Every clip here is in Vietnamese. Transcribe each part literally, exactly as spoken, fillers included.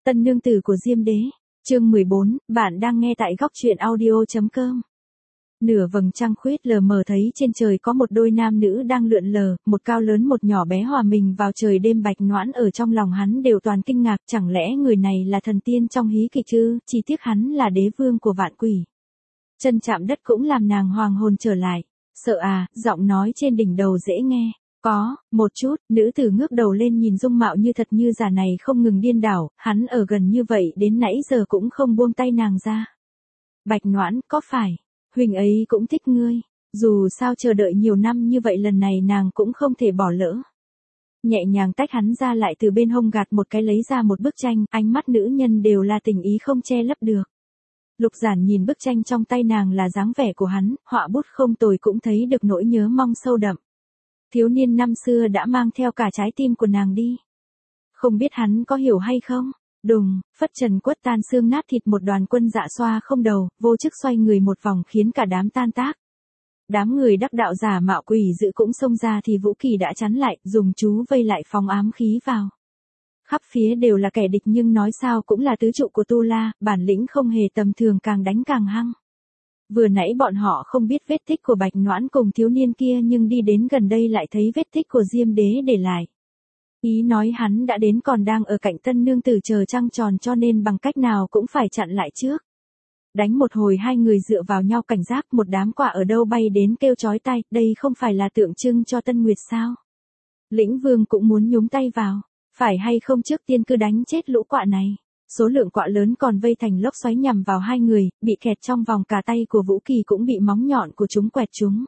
Tân nương tử của Diêm Đế, chương mười bốn, bạn đang nghe tại góc truyện audio.com. Nửa vầng trăng khuyết lờ mờ thấy trên trời có một đôi nam nữ đang lượn lờ, một cao lớn một nhỏ bé hòa mình vào trời đêm. Bạch Noãn ở trong lòng hắn đều toàn kinh ngạc, chẳng lẽ người này là thần tiên trong hí kịch chứ, chỉ tiếc hắn là đế vương của vạn quỷ. Chân chạm đất cũng làm nàng hoàng hồn trở lại. Sợ à, giọng nói trên đỉnh đầu dễ nghe. Có, một chút, nữ tử ngước đầu lên nhìn dung mạo như thật như giả này không ngừng điên đảo, hắn ở gần như vậy đến nãy giờ cũng không buông tay nàng ra. Bạch Noãn, có phải, huynh ấy cũng thích ngươi, dù sao chờ đợi nhiều năm như vậy lần này nàng cũng không thể bỏ lỡ. Nhẹ nhàng tách hắn ra lại từ bên hông gạt một cái lấy ra một bức tranh, ánh mắt nữ nhân đều là tình ý không che lấp được. Lục Giản nhìn bức tranh trong tay nàng là dáng vẻ của hắn, họa bút không tồi cũng thấy được nỗi nhớ mong sâu đậm. Thiếu niên năm xưa đã mang theo cả trái tim của nàng đi. Không biết hắn có hiểu hay không? Đùng, phất trần quất tan xương nát thịt, một đoàn quân dạ xoa không đầu, vô chức xoay người một vòng khiến cả đám tan tác. Đám người đắc đạo giả mạo quỷ dữ cũng xông ra thì Vũ Kỳ đã chắn lại, dùng chú vây lại phóng ám khí vào. Khắp phía đều là kẻ địch nhưng nói sao cũng là tứ trụ của Tu La, bản lĩnh không hề tầm thường, càng đánh càng hăng. Vừa nãy bọn họ không biết vết tích của Bạch Noãn cùng thiếu niên kia nhưng đi đến gần đây lại thấy vết tích của Diêm Đế để lại. Ý nói hắn đã đến còn đang ở cạnh tân nương tử chờ trăng tròn cho nên bằng cách nào cũng phải chặn lại trước. Đánh một hồi hai người dựa vào nhau cảnh giác, một đám quả ở đâu bay đến kêu chói tai, đây không phải là tượng trưng cho Tân Nguyệt sao? Lĩnh Vương cũng muốn nhúng tay vào, phải hay không trước tiên cứ đánh chết lũ quạ này. Số lượng quạ lớn còn vây thành lốc xoáy nhằm vào hai người, bị kẹt trong vòng, cả tay của Vũ Kỳ cũng bị móng nhọn của chúng quẹt trúng.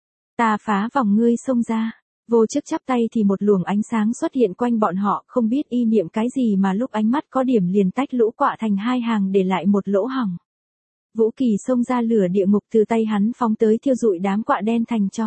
Ta phá vòng ngươi xông ra, vô chức chắp tay thì một luồng ánh sáng xuất hiện quanh bọn họ, không biết y niệm cái gì mà lúc ánh mắt có điểm liền tách lũ quạ thành hai hàng để lại một lỗ hổng. Vũ Kỳ xông ra, lửa địa ngục từ tay hắn phóng tới thiêu rụi đám quạ đen thành tro.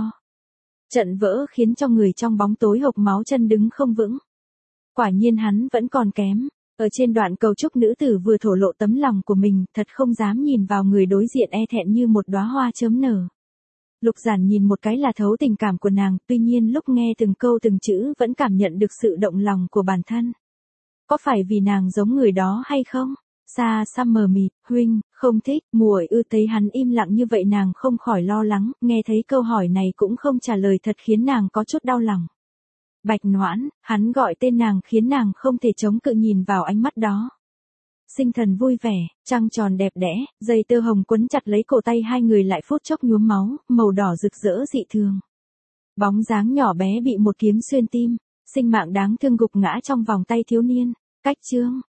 Trận vỡ khiến cho người trong bóng tối hộc máu, chân đứng không vững. Quả nhiên hắn vẫn còn kém. Ở trên đoạn cầu trúc nữ tử vừa thổ lộ tấm lòng của mình, thật không dám nhìn vào người đối diện, e thẹn như một đóa hoa chớm nở. Lục Giản nhìn một cái là thấu tình cảm của nàng, tuy nhiên lúc nghe từng câu từng chữ vẫn cảm nhận được sự động lòng của bản thân. Có phải vì nàng giống người đó hay không? Xa xăm mờ mịt, huynh, không thích, muội ư? Thấy hắn im lặng như vậy nàng không khỏi lo lắng, nghe thấy câu hỏi này cũng không trả lời thật khiến nàng có chút đau lòng. Bạch Noãn, hắn gọi tên nàng khiến nàng không thể chống cự nhìn vào ánh mắt đó. Sinh thần vui vẻ, trăng tròn đẹp đẽ, dây tơ hồng quấn chặt lấy cổ tay hai người lại phút chốc nhuốm máu, màu đỏ rực rỡ dị thường. Bóng dáng nhỏ bé bị một kiếm xuyên tim, sinh mạng đáng thương gục ngã trong vòng tay thiếu niên. Cách chương,